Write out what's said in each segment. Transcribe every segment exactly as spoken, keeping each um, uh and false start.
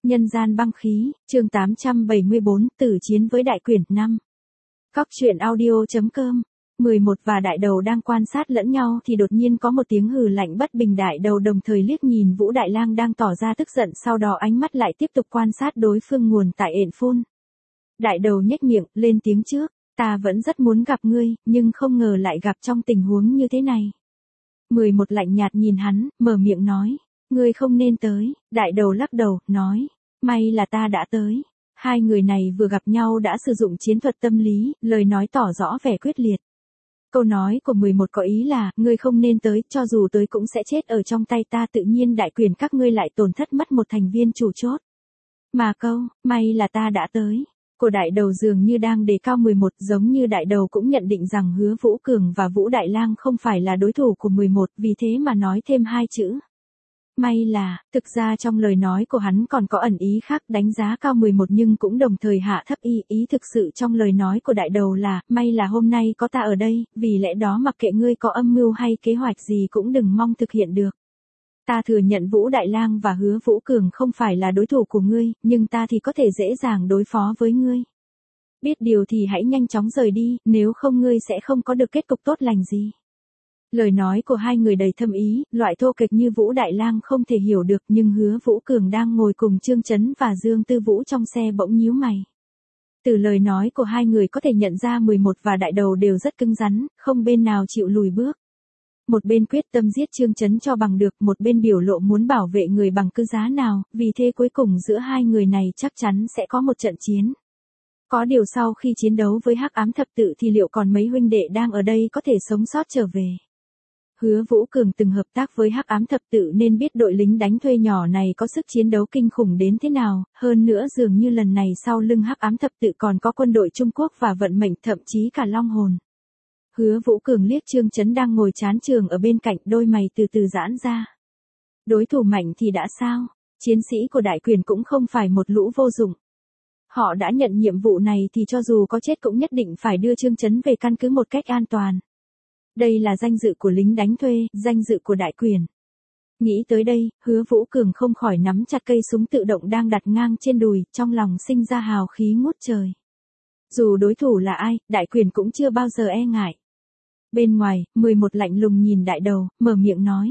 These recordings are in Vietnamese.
Nhân gian băng khí, chương tám trăm bảy mươi bốn, tử chiến với đại quyển năm. Cóc truyện audio.com. mười một và đại đầu đang quan sát lẫn nhau thì đột nhiên có một tiếng hừ lạnh bất bình. Đại đầu đồng thời liếc nhìn Vũ Đại Lang đang tỏ ra tức giận, sau đó ánh mắt lại tiếp tục quan sát đối phương nguồn tại ện phun. Đại đầu nhếch miệng, lên tiếng trước, ta vẫn rất muốn gặp ngươi, nhưng không ngờ lại gặp trong tình huống như thế này. mười một lạnh nhạt nhìn hắn, mở miệng nói, ngươi không nên tới. Đại đầu lắc đầu, nói, may là ta đã tới. Hai người này vừa gặp nhau đã sử dụng chiến thuật tâm lý, lời nói tỏ rõ vẻ quyết liệt. Câu nói của mười một có ý là, ngươi không nên tới, cho dù tới cũng sẽ chết ở trong tay ta, tự nhiên đại quyền các ngươi lại tổn thất mất một thành viên chủ chốt. Mà câu, may là ta đã tới, của đại đầu dường như đang đề cao mười một, giống như đại đầu cũng nhận định rằng Hứa Vũ Cường và Vũ Đại Lang không phải là đối thủ của mười một, vì thế mà nói thêm hai chữ. May là, thực ra trong lời nói của hắn còn có ẩn ý khác, đánh giá cao mười một nhưng cũng đồng thời hạ thấp ý, ý thực sự trong lời nói của đại đầu là, may là hôm nay có ta ở đây, vì lẽ đó mặc kệ ngươi có âm mưu hay kế hoạch gì cũng đừng mong thực hiện được. Ta thừa nhận Vũ Đại Lang và Hứa Vũ Cường không phải là đối thủ của ngươi, nhưng ta thì có thể dễ dàng đối phó với ngươi. Biết điều thì hãy nhanh chóng rời đi, nếu không ngươi sẽ không có được kết cục tốt lành gì. Lời nói của hai người đầy thâm ý, loại thô kệch như Vũ Đại Lang không thể hiểu được, nhưng Hứa Vũ Cường đang ngồi cùng Trương Chấn và Dương Tư Vũ trong xe bỗng nhíu mày. Từ lời nói của hai người có thể nhận ra mười một và đại đầu đều rất cứng rắn, không bên nào chịu lùi bước. Một bên quyết tâm giết Trương Chấn cho bằng được, một bên biểu lộ muốn bảo vệ người bằng cứ giá nào, vì thế cuối cùng giữa hai người này chắc chắn sẽ có một trận chiến. Có điều sau khi chiến đấu với Hắc Ám Thập Tự thì liệu còn mấy huynh đệ đang ở đây có thể sống sót trở về. Hứa Vũ Cường từng hợp tác với Hắc Ám Thập Tự nên biết đội lính đánh thuê nhỏ này có sức chiến đấu kinh khủng đến thế nào, hơn nữa dường như lần này sau lưng Hắc Ám Thập Tự còn có quân đội Trung Quốc và vận mệnh, thậm chí cả Long Hồn. Hứa Vũ Cường liếc Trương Chấn đang ngồi chán trường ở bên cạnh, đôi mày từ từ giãn ra. Đối thủ mạnh thì đã sao, chiến sĩ của đại quyền cũng không phải một lũ vô dụng. Họ đã nhận nhiệm vụ này thì cho dù có chết cũng nhất định phải đưa Trương Chấn về căn cứ một cách an toàn. Đây là danh dự của lính đánh thuê, danh dự của đại quyền. Nghĩ tới đây, Hứa Vũ Cường không khỏi nắm chặt cây súng tự động đang đặt ngang trên đùi, trong lòng sinh ra hào khí ngút trời. Dù đối thủ là ai, đại quyền cũng chưa bao giờ e ngại. Bên ngoài, mười một lạnh lùng nhìn đại đầu, mở miệng nói.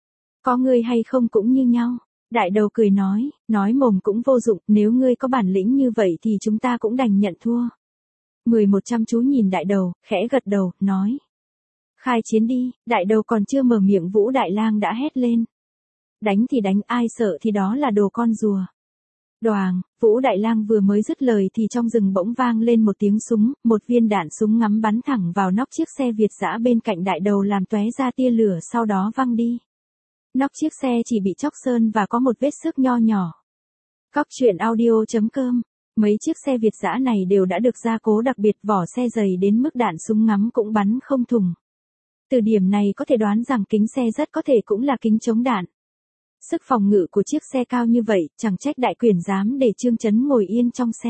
Có ngươi hay không cũng như nhau. Đại đầu cười nói, nói mồm cũng vô dụng, nếu ngươi có bản lĩnh như vậy thì chúng ta cũng đành nhận thua. mười một chăm chú nhìn đại đầu, khẽ gật đầu, nói. Khai chiến đi. Đại đầu còn chưa mở miệng Vũ Đại Lang đã hét lên. Đánh thì đánh, ai sợ thì đó là đồ con rùa. Đoàng, Vũ Đại Lang vừa mới dứt lời thì trong rừng bỗng vang lên một tiếng súng, một viên đạn súng ngắm bắn thẳng vào nóc chiếc xe Việt dã bên cạnh đại đầu làm tóe ra tia lửa, sau đó văng đi. Nóc chiếc xe chỉ bị chóc sơn và có một vết xước nho nhỏ. Cóc truyện audio.com. Mấy chiếc xe Việt dã này đều đã được gia cố đặc biệt, vỏ xe dày đến mức đạn súng ngắm cũng bắn không thủng. Từ điểm này có thể đoán rằng kính xe rất có thể cũng là kính chống đạn. Sức phòng ngự của chiếc xe cao như vậy, chẳng trách đại quyền dám để Trương Chấn ngồi yên trong xe.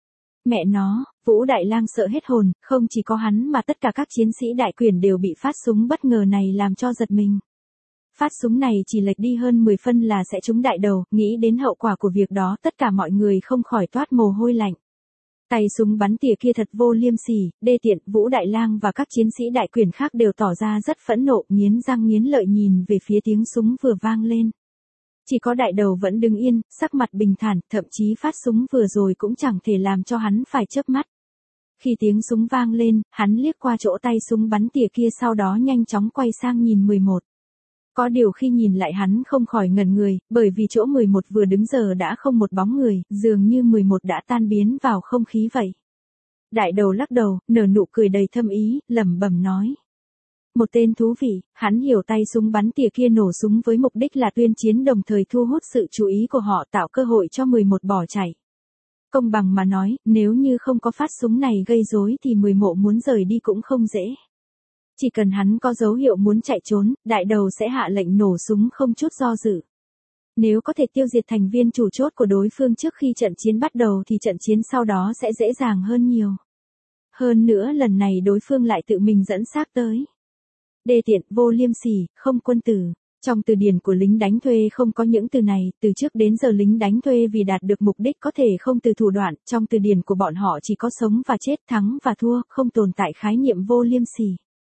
Mẹ nó, Vũ Đại Lang sợ hết hồn, không chỉ có hắn mà tất cả các chiến sĩ đại quyền đều bị phát súng bất ngờ này làm cho giật mình. Phát súng này chỉ lệch đi hơn mười phân là sẽ trúng đại đầu, nghĩ đến hậu quả của việc đó tất cả mọi người không khỏi toát mồ hôi lạnh. Tay súng bắn tỉa kia thật vô liêm sỉ, đê tiện. Vũ Đại Lang và các chiến sĩ đại quyền khác đều tỏ ra rất phẫn nộ, nghiến răng nghiến lợi nhìn về phía tiếng súng vừa vang lên. Chỉ có đại đầu vẫn đứng yên, sắc mặt bình thản, thậm chí phát súng vừa rồi cũng chẳng thể làm cho hắn phải chớp mắt. Khi tiếng súng vang lên, hắn liếc qua chỗ tay súng bắn tỉa kia, sau đó nhanh chóng quay sang nhìn mười một. Có điều khi nhìn lại hắn không khỏi ngẩn người, bởi vì chỗ mười một vừa đứng giờ đã không một bóng người, dường như mười một đã tan biến vào không khí vậy. Đại đầu lắc đầu, nở nụ cười đầy thâm ý, lẩm bẩm nói. Một tên thú vị, hắn hiểu tay súng bắn tỉa kia nổ súng với mục đích là tuyên chiến, đồng thời thu hút sự chú ý của họ, tạo cơ hội cho mười một bỏ chạy. Công bằng mà nói, nếu như không có phát súng này gây rối thì mười một muốn rời đi cũng không dễ. Chỉ cần hắn có dấu hiệu muốn chạy trốn, đại đầu sẽ hạ lệnh nổ súng không chút do dự. Nếu có thể tiêu diệt thành viên chủ chốt của đối phương trước khi trận chiến bắt đầu thì trận chiến sau đó sẽ dễ dàng hơn nhiều. Hơn nữa lần này đối phương lại tự mình dẫn xác tới. Đê tiện, vô liêm sỉ, không quân tử. Trong từ điển của lính đánh thuê không có những từ này, từ trước đến giờ lính đánh thuê vì đạt được mục đích có thể không từ thủ đoạn, trong từ điển của bọn họ chỉ có sống và chết, thắng và thua, không tồn tại khái niệm vô liêm sỉ.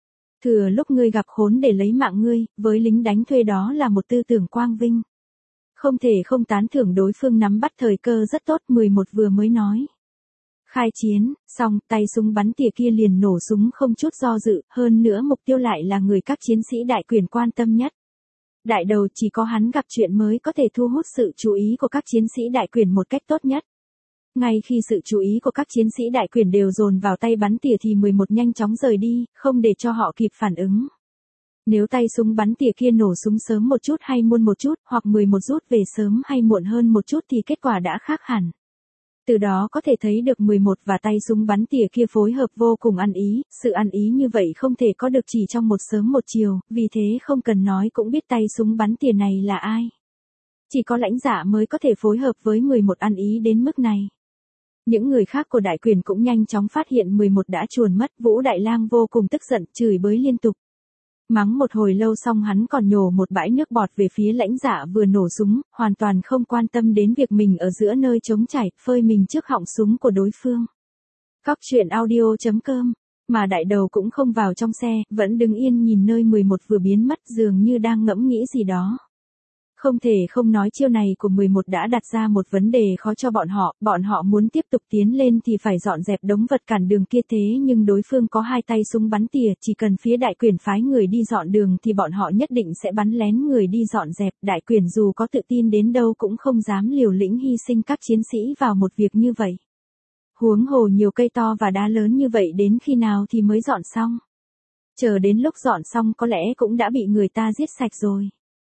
Thừa lúc ngươi gặp khốn để lấy mạng ngươi, với lính đánh thuê đó là một tư tưởng quang vinh. Không thể không tán thưởng đối phương nắm bắt thời cơ rất tốt, mười một vừa mới nói. Khai chiến, xong, tay súng bắn tỉa kia liền nổ súng không chút do dự, hơn nữa mục tiêu lại là người các chiến sĩ đại quyền quan tâm nhất. Đại đầu chỉ có hắn gặp chuyện mới có thể thu hút sự chú ý của các chiến sĩ đại quyền một cách tốt nhất. Ngay khi sự chú ý của các chiến sĩ đại quyền đều dồn vào tay bắn tỉa thì mười một nhanh chóng rời đi, không để cho họ kịp phản ứng. Nếu tay súng bắn tỉa kia nổ súng sớm một chút hay muộn một chút, hoặc mười một rút về sớm hay muộn hơn một chút thì kết quả đã khác hẳn. Từ đó có thể thấy được mười một và tay súng bắn tỉa kia phối hợp vô cùng ăn ý, sự ăn ý như vậy không thể có được chỉ trong một sớm một chiều, vì thế không cần nói cũng biết tay súng bắn tỉa này là ai. Chỉ có lãnh dạ mới có thể phối hợp với mười một ăn ý đến mức này. Những người khác của đại quyền cũng nhanh chóng phát hiện mười một đã chuồn mất, Vũ Đại Lang vô cùng tức giận, chửi bới liên tục. Mắng một hồi lâu xong hắn còn nhổ một bãi nước bọt về phía lãnh dạ vừa nổ súng, hoàn toàn không quan tâm đến việc mình ở giữa nơi trống trải, phơi mình trước họng súng của đối phương. Cóc truyện audio chấm com, mà đại đầu cũng không vào trong xe, vẫn đứng yên nhìn nơi mười một vừa biến mất dường như đang ngẫm nghĩ gì đó. Không thể không nói chiêu này của mười một đã đặt ra một vấn đề khó cho bọn họ, bọn họ muốn tiếp tục tiến lên thì phải dọn dẹp đống vật cản đường kia thế nhưng đối phương có hai tay súng bắn tỉa, chỉ cần phía đại quyền phái người đi dọn đường thì bọn họ nhất định sẽ bắn lén người đi dọn dẹp, đại quyền dù có tự tin đến đâu cũng không dám liều lĩnh hy sinh các chiến sĩ vào một việc như vậy. Huống hồ nhiều cây to và đá lớn như vậy đến khi nào thì mới dọn xong. Chờ đến lúc dọn xong có lẽ cũng đã bị người ta giết sạch rồi.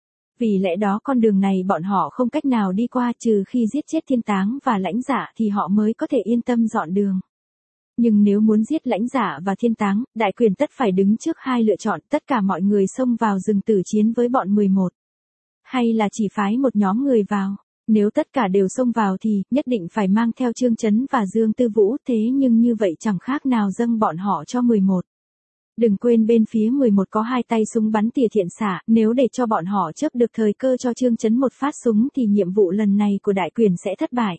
Vì lẽ đó con đường này bọn họ không cách nào đi qua trừ khi giết chết thiên táng và lãnh giả thì họ mới có thể yên tâm dọn đường. Nhưng nếu muốn giết lãnh giả và thiên táng, đại quyền tất phải đứng trước hai lựa chọn, tất cả mọi người xông vào rừng tử chiến với bọn mười một. Hay là chỉ phái một nhóm người vào. Nếu tất cả đều xông vào thì nhất định phải mang theo Trương Chấn và Dương Tư Vũ, thế nhưng như vậy chẳng khác nào dâng bọn họ cho mười một. Đừng quên bên phía mười một có hai tay súng bắn tỉa thiện xạ, nếu để cho bọn họ chớp được thời cơ cho Trương Chấn một phát súng thì nhiệm vụ lần này của đại quyền sẽ thất bại.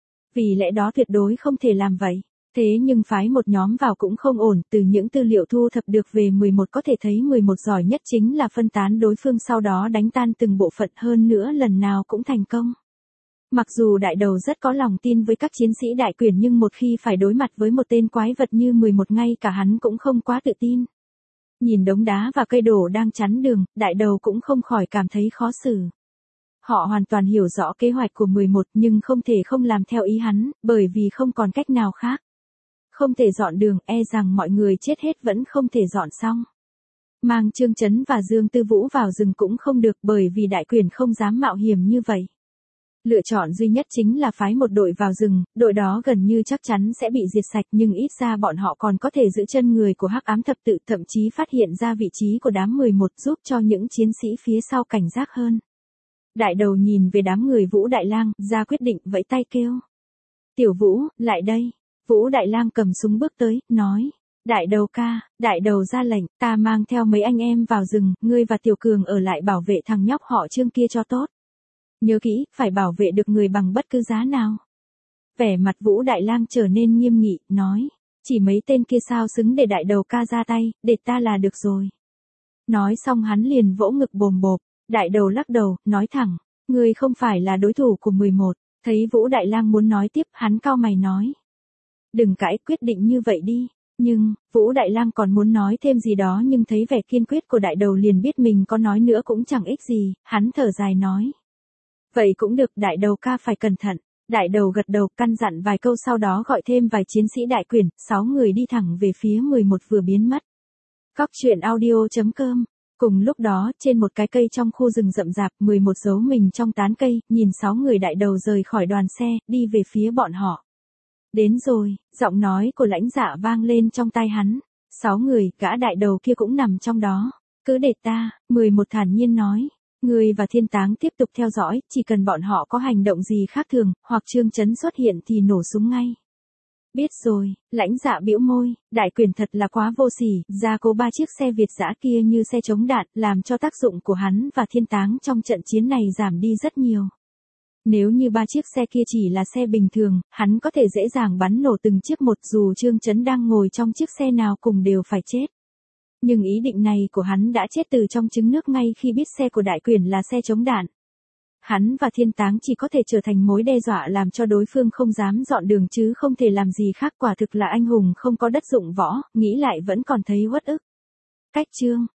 Vì lẽ đó tuyệt đối không thể làm vậy. Thế nhưng phái một nhóm vào cũng không ổn, từ những tư liệu thu thập được về mười một có thể thấy mười một giỏi nhất chính là phân tán đối phương sau đó đánh tan từng bộ phận, hơn nữa lần nào cũng thành công. Mặc dù đại đầu rất có lòng tin với các chiến sĩ đại quyền nhưng một khi phải đối mặt với một tên quái vật như mười một ngay cả hắn cũng không quá tự tin. Nhìn đống đá và cây đổ đang chắn đường, đại đầu cũng không khỏi cảm thấy khó xử. Họ hoàn toàn hiểu rõ kế hoạch của mười một nhưng không thể không làm theo ý hắn, bởi vì không còn cách nào khác. Không thể dọn đường, e rằng mọi người chết hết vẫn không thể dọn xong. Mang Trương Chấn và Dương Tư Vũ vào rừng cũng không được bởi vì đại quyền không dám mạo hiểm như vậy. Lựa chọn duy nhất chính là phái một đội vào rừng, đội đó gần như chắc chắn sẽ bị diệt sạch nhưng ít ra bọn họ còn có thể giữ chân người của Hắc Ám Thập Tự, thậm chí phát hiện ra vị trí của đám mười một giúp cho những chiến sĩ phía sau cảnh giác hơn. Đại đầu nhìn về đám người Vũ Đại Lang, ra quyết định vẫy tay kêu. Tiểu Vũ, lại đây. Vũ Đại Lang cầm súng bước tới, nói. Đại đầu ca, đại đầu ra lệnh, ta mang theo mấy anh em vào rừng, ngươi và Tiểu Cường ở lại bảo vệ thằng nhóc họ Trương kia cho tốt. Nhớ kỹ, phải bảo vệ được người bằng bất cứ giá nào. Vẻ mặt Vũ Đại Lang trở nên nghiêm nghị, nói. Chỉ mấy tên kia sao xứng để đại đầu ca ra tay, để ta là được rồi. Nói xong hắn liền vỗ ngực bồm bộp, đại đầu lắc đầu, nói thẳng. Ngươi không phải là đối thủ của mười một, thấy Vũ Đại Lang muốn nói tiếp, hắn cau mày nói. Đừng cãi, quyết định như vậy đi. Nhưng, Vũ Đại Lang còn muốn nói thêm gì đó nhưng thấy vẻ kiên quyết của đại đầu liền biết mình có nói nữa cũng chẳng ích gì, hắn thở dài nói. Vậy cũng được, đại đầu ca phải cẩn thận. Đại đầu gật đầu, căn dặn vài câu sau đó gọi thêm vài chiến sĩ đại quyền, sáu người đi thẳng về phía mười một vừa biến mất. Cóc truyện audio chấm com. Cùng lúc đó, trên một cái cây trong khu rừng rậm rạp, mười một giấu mình trong tán cây, nhìn sáu người đại đầu rời khỏi đoàn xe, đi về phía bọn họ. Đến rồi, giọng nói của lãnh dạ vang lên trong tai hắn. Sáu người, gã đại đầu kia cũng nằm trong đó. Cứ để ta, mười một thản nhiên nói. Người và thiên táng tiếp tục theo dõi, chỉ cần bọn họ có hành động gì khác thường, hoặc Trương Chấn xuất hiện thì nổ súng ngay. Biết rồi, Lãnh Dạ bĩu môi, Đại Quyển thật là quá vô sỉ, gia cố ba chiếc xe Việt dã kia như xe chống đạn, làm cho tác dụng của hắn và Thiên Táng trong trận chiến này giảm đi rất nhiều. Nếu như ba chiếc xe kia chỉ là xe bình thường, hắn có thể dễ dàng bắn nổ từng chiếc một dù Trương Chấn đang ngồi trong chiếc xe nào cùng đều phải chết. Nhưng ý định này của hắn đã chết từ trong trứng nước ngay khi biết xe của Đại Quyển là xe chống đạn. Hắn và Thiên Táng chỉ có thể trở thành mối đe dọa làm cho đối phương không dám dọn đường chứ không thể làm gì khác, quả thực là anh hùng không có đất dụng võ, nghĩ lại vẫn còn thấy uất ức. Cách chương